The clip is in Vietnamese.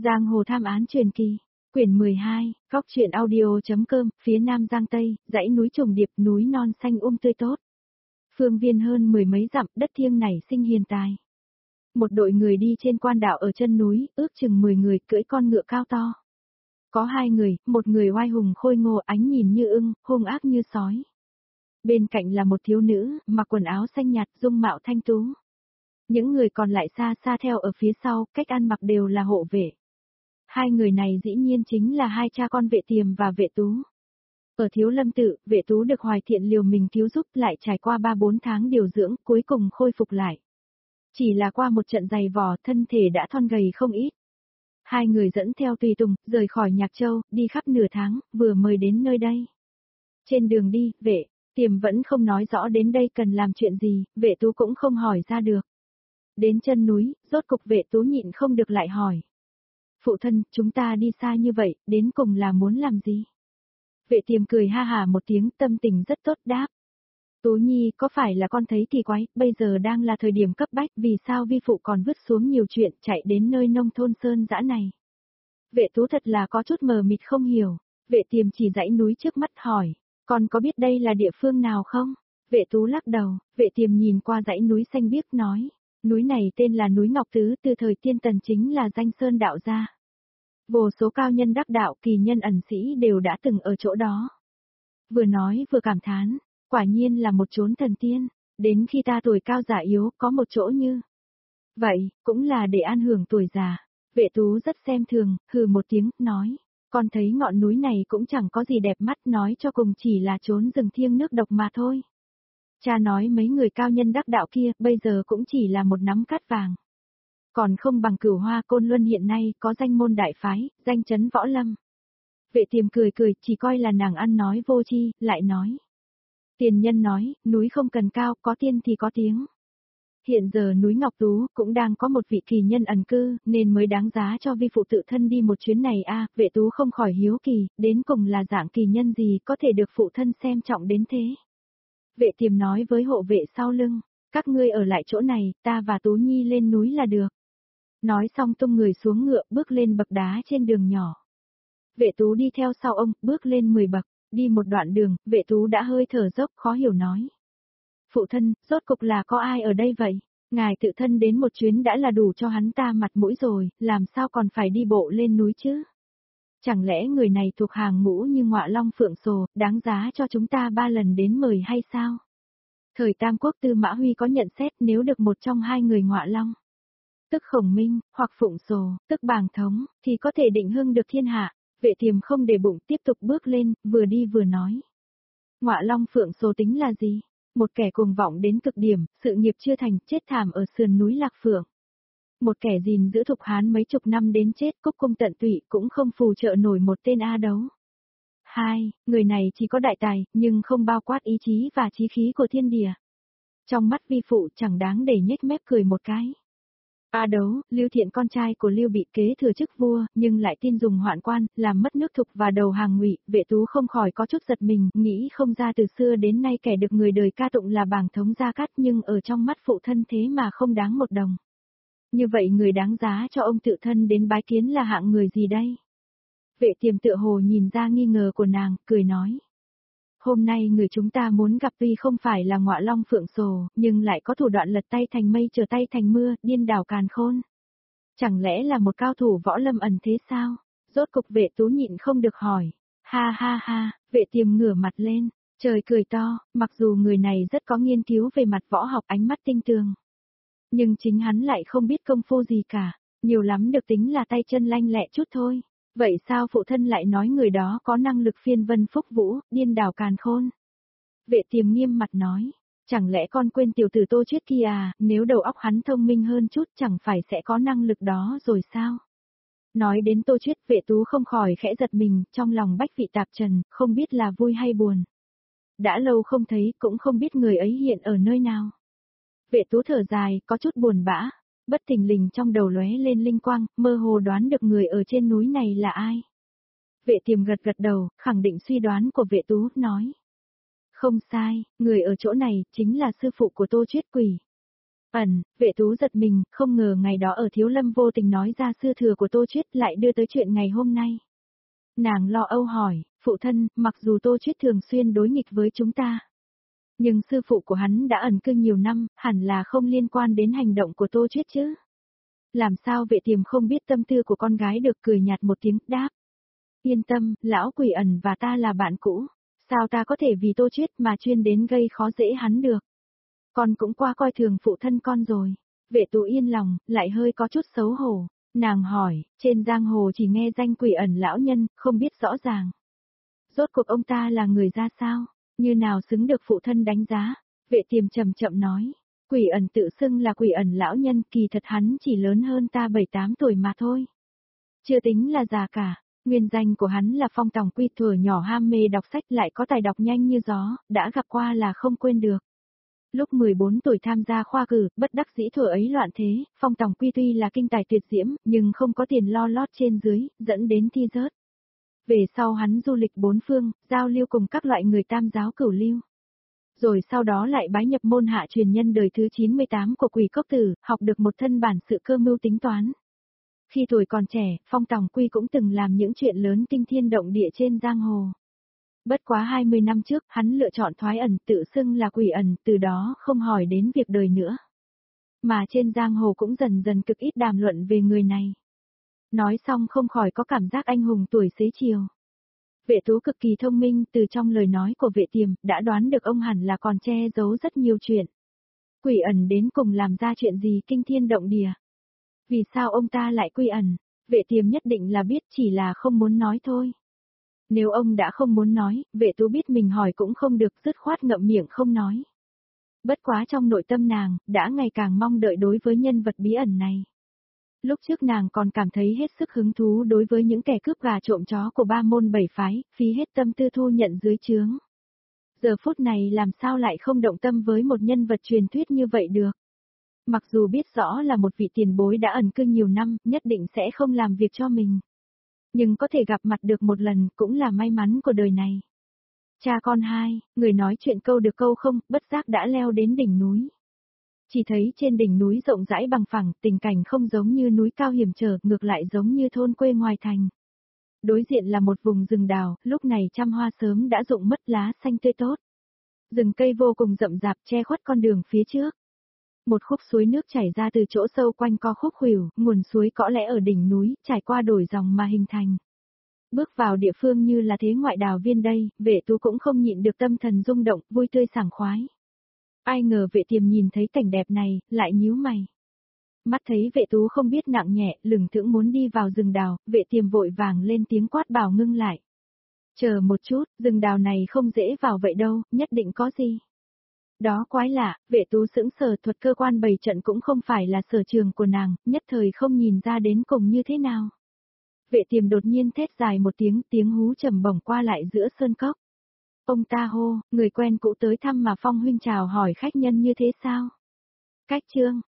Giang hồ tham án truyền kỳ, quyển 12, góc truyện audio.com, phía nam Giang Tây, dãy núi trùng điệp, núi non xanh tươi tốt. Phương viên hơn mười mấy dặm, đất thiêng nảy sinh hiền tài. Một đội người đi trên quan đạo ở chân núi, ước chừng 10 người cưỡi con ngựa cao to. Có 2 người, một người oai hùng khôi ngô, ánh nhìn như ưng, hung ác như sói. Bên cạnh là một thiếu nữ, mặc quần áo xanh nhạt, dung mạo thanh tú. Những người còn lại xa xa theo ở phía sau, cách ăn mặc đều là hộ vệ. 2 người này dĩ nhiên chính là 2 cha con Vệ Tiềm và Vệ Tú. Ở Thiếu Lâm Tự, Vệ Tú được Hoài Thiện liều mình cứu giúp, lại trải qua 3-4 tháng điều dưỡng, cuối cùng khôi phục lại. Chỉ là qua một trận dày vò, thân thể đã thon gầy không ít. 2 người dẫn theo tùy tùng, rời khỏi Nhạc Châu, đi khắp nửa tháng, vừa mới đến nơi đây. Trên đường đi, Vệ Tiềm vẫn không nói rõ đến đây cần làm chuyện gì, Vệ Tú cũng không hỏi ra được. Đến chân núi, rốt cục Vệ Tú nhịn không được lại hỏi. Phụ thân, chúng ta đi xa như vậy, đến cùng là muốn làm gì? Vệ Tiềm cười ha hà một tiếng, tâm tình rất tốt đáp. Tú Nhi, có phải là con thấy kỳ quái, bây giờ đang là thời điểm cấp bách, vì sao vi phụ còn vứt xuống nhiều chuyện, chạy đến nơi nông thôn sơn dã này? Vệ Tú thật là có chút mờ mịt không hiểu. Vệ Tiềm chỉ dãy núi trước mắt hỏi, con có biết đây là địa phương nào không? Vệ Tú lắc đầu, Vệ Tiềm nhìn qua dãy núi xanh biếc nói, núi này tên là núi Ngọc Tứ, từ thời tiên tần chính là danh sơn đạo gia. Vô số cao nhân đắc đạo, kỳ nhân ẩn sĩ đều đã từng ở chỗ đó. Vừa nói vừa cảm thán, quả nhiên là một chốn thần tiên, đến khi ta tuổi cao già yếu, có một chỗ như vậy, cũng là để an hưởng tuổi già. Vệ Tú rất xem thường, hừ một tiếng, nói, con thấy ngọn núi này cũng chẳng có gì đẹp mắt, nói cho cùng chỉ là chốn rừng thiêng nước độc mà thôi. Cha nói mấy người cao nhân đắc đạo kia, bây giờ cũng chỉ là một nắm cát vàng. Còn không bằng Cửu Hoa Côn Luân hiện nay có danh môn đại phái, danh chấn võ lâm. Vệ Tiềm cười cười, chỉ coi là nàng ăn nói vô tri, lại nói. Tiền nhân nói, núi không cần cao, có tiên thì có tiếng. Hiện giờ núi Ngọc Tú cũng đang có một vị kỳ nhân ẩn cư, nên mới đáng giá cho vi phụ tự thân đi một chuyến này a. Vệ Tú không khỏi hiếu kỳ, đến cùng là dạng kỳ nhân gì có thể được phụ thân xem trọng đến thế. Vệ Tiềm nói với hộ vệ sau lưng, các ngươi ở lại chỗ này, ta và Tú Nhi lên núi là được. Nói xong tung người xuống ngựa, bước lên bậc đá trên đường nhỏ. Vệ Tú đi theo sau ông, bước lên 10 bậc, đi một đoạn đường, Vệ Tú đã hơi thở dốc, khó hiểu nói. Phụ thân, rốt cục là có ai ở đây vậy? Ngài tự thân đến một chuyến đã là đủ cho hắn ta mặt mũi rồi, làm sao còn phải đi bộ lên núi chứ? Chẳng lẽ người này thuộc hàng ngũ như Ngọa Long Phượng Sồ, đáng giá cho chúng ta 3 lần đến mời hay sao? Thời Tam Quốc Tư Mã Huy có nhận xét nếu được một trong 2 người Ngọa Long, tức Khổng Minh, hoặc Phụng Sồ, tức Bàng Thống, thì có thể định hưng được thiên hạ. Vệ Tiềm không để bụng, tiếp tục bước lên, vừa đi vừa nói. Ngọa Long Phượng Sồ tính là gì? Một kẻ cuồng vọng đến cực điểm, sự nghiệp chưa thành, chết thảm ở sườn núi Lạc Phượng. Một kẻ gìn giữ Thục Hán mấy chục năm đến chết, cúc cung tận tụy, cũng không phù trợ nổi một tên A đấu. 2. Người này chỉ có đại tài, nhưng không bao quát ý chí và chí khí của thiên địa. Trong mắt vi phụ chẳng đáng để nhếch mép cười một cái. A đấu, Lưu Thiện con trai của Lưu bị kế thừa chức vua, nhưng lại tin dùng hoạn quan, làm mất nước Thục và đầu hàng Ngụy. Vệ Tú không khỏi có chút giật mình, nghĩ không ra từ xưa đến nay kẻ được người đời ca tụng là Bàng Thống Gia Cát, nhưng ở trong mắt phụ thân thế mà không đáng một đồng. Như vậy người đáng giá cho ông tự thân đến bái kiến là hạng người gì đây? Vệ Tiềm tựa hồ nhìn ra nghi ngờ của nàng, cười nói. Hôm nay người chúng ta muốn gặp tuy không phải là Ngọa Long Phượng Sồ, nhưng lại có thủ đoạn lật tay thành mây trở tay thành mưa, điên đảo càn khôn. Chẳng lẽ là một cao thủ võ lâm ẩn thế sao? Rốt cục Vệ Tú nhịn không được hỏi. Ha ha ha, Vệ Tiềm ngửa mặt lên, trời cười to, mặc dù người này rất có nghiên cứu về mặt võ học, ánh mắt tinh tường. Nhưng chính hắn lại không biết công phu gì cả, nhiều lắm được tính là tay chân lanh lẹ chút thôi. Vậy sao phụ thân lại nói người đó có năng lực phiên vân phúc vũ, điên đảo càn khôn? Vệ Tiềm nghiêm mặt nói, chẳng lẽ con quên tiểu tử Tô Chuyết kia à, nếu đầu óc hắn thông minh hơn chút chẳng phải sẽ có năng lực đó rồi sao? Nói đến Tô Chuyết, Vệ Tú không khỏi khẽ giật mình, trong lòng bách vị tạp trần, không biết là vui hay buồn. Đã lâu không thấy, cũng không biết người ấy hiện ở nơi nào. Vệ Tú thở dài, có chút buồn bã. Bất thình lình trong đầu lóe lên linh quang, mơ hồ đoán được người ở trên núi này là ai. Vệ Tiềm gật gật đầu, khẳng định suy đoán của Vệ Tú, nói. Không sai, người ở chỗ này, chính là sư phụ của Tô Chuyết Quỷ. Vệ Tú giật mình, không ngờ ngày đó ở Thiếu Lâm vô tình nói ra sư thừa của Tô Chuyết lại đưa tới chuyện ngày hôm nay. Nàng lo âu hỏi, phụ thân, mặc dù Tô Chuyết thường xuyên đối nghịch với chúng ta. Nhưng sư phụ của hắn đã ẩn cư nhiều năm, hẳn là không liên quan đến hành động của Tô Chuyết chứ. Làm sao Vệ Tiềm không biết tâm tư của con gái được, cười nhạt một tiếng, đáp. Yên tâm, lão Quỷ Ẩn và ta là bạn cũ. Sao ta có thể vì Tô Chuyết mà chuyên đến gây khó dễ hắn được. Con cũng qua coi thường phụ thân con rồi. Vệ Tú yên lòng, lại hơi có chút xấu hổ. Nàng hỏi, trên giang hồ chỉ nghe danh Quỷ Ẩn lão nhân, không biết rõ ràng. Rốt cuộc ông ta là người ra sao? Như nào xứng được phụ thân đánh giá? Vệ Tiềm chậm chậm nói. Quỷ Ẩn tự xưng là Quỷ Ẩn lão nhân, kỳ thật hắn chỉ lớn hơn ta 7-8 tuổi mà thôi. Chưa tính là già cả. Nguyên danh của hắn là Phong Tòng Quy, thuở nhỏ ham mê đọc sách lại có tài đọc nhanh như gió, đã gặp qua là không quên được. Lúc 14 tuổi tham gia khoa cử, bất đắc dĩ thuở ấy loạn thế, Phong Tòng Quy tuy là kinh tài tuyệt diễm, nhưng không có tiền lo lót trên dưới, dẫn đến thi rớt. Về sau hắn du lịch bốn phương, giao lưu cùng các loại người tam giáo cửu lưu. Rồi sau đó lại bái nhập môn hạ truyền nhân đời thứ 98 của Quỷ Cốc Tử, học được một thân bản sự cơ mưu tính toán. Khi tuổi còn trẻ, Phong Tòng Quy cũng từng làm những chuyện lớn kinh thiên động địa trên giang hồ. Bất quá 20 năm trước, hắn lựa chọn thoái ẩn, tự xưng là Quỷ Ẩn, từ đó không hỏi đến việc đời nữa. Mà trên giang hồ cũng dần dần cực ít đàm luận về người này. Nói xong không khỏi có cảm giác anh hùng tuổi xế chiều. Vệ Tú cực kỳ thông minh, từ trong lời nói của Vệ Tiềm, đã đoán được ông hẳn là còn che giấu rất nhiều chuyện. Quỷ Ẩn đến cùng làm ra chuyện gì kinh thiên động địa. Vì sao ông ta lại quy ẩn? Vệ Tiềm nhất định là biết, chỉ là không muốn nói thôi. Nếu ông đã không muốn nói, Vệ Tú biết mình hỏi cũng không được, dứt khoát ngậm miệng không nói. Bất quá trong nội tâm nàng, đã ngày càng mong đợi đối với nhân vật bí ẩn này. Lúc trước nàng còn cảm thấy hết sức hứng thú đối với những kẻ cướp gà trộm chó của ba môn bảy phái, phí hết tâm tư thu nhận dưới trướng. Giờ phút này làm sao lại không động tâm với một nhân vật truyền thuyết như vậy được. Mặc dù biết rõ là một vị tiền bối đã ẩn cư nhiều năm, nhất định sẽ không làm việc cho mình. Nhưng có thể gặp mặt được một lần cũng là may mắn của đời này. Cha con hai, người nói chuyện câu được câu không, bất giác đã leo đến đỉnh núi. Chỉ thấy trên đỉnh núi rộng rãi bằng phẳng, tình cảnh không giống như núi cao hiểm trở, ngược lại giống như thôn quê ngoài thành. Đối diện là một vùng rừng đào, lúc này trăm hoa sớm đã rụng mất lá xanh tươi tốt. Rừng cây vô cùng rậm rạp che khuất con đường phía trước. Một khúc suối nước chảy ra từ chỗ sâu quanh co khúc khuỷu, nguồn suối có lẽ ở đỉnh núi, trải qua đổi dòng mà hình thành. Bước vào địa phương như là thế ngoại đào viên đây, Vệ Tú cũng không nhịn được tâm thần rung động, vui tươi sảng khoái. Ai ngờ Vệ Tiềm nhìn thấy cảnh đẹp này, lại nhíu mày. Mắt thấy Vệ Tú không biết nặng nhẹ, lửng thững muốn đi vào rừng đào, Vệ Tiềm vội vàng lên tiếng quát bảo ngưng lại. Chờ một chút, rừng đào này không dễ vào vậy đâu, nhất định có gì. Đó quái lạ, Vệ Tú sững sờ, thuật cơ quan bày trận cũng không phải là sở trường của nàng, nhất thời không nhìn ra đến cùng như thế nào. Vệ Tiềm đột nhiên thét dài một tiếng, tiếng hú trầm bổng qua lại giữa sơn cốc. Ông ta hô, người quen cũ tới thăm mà Phong huynh chào hỏi khách nhân như thế sao? Cách chương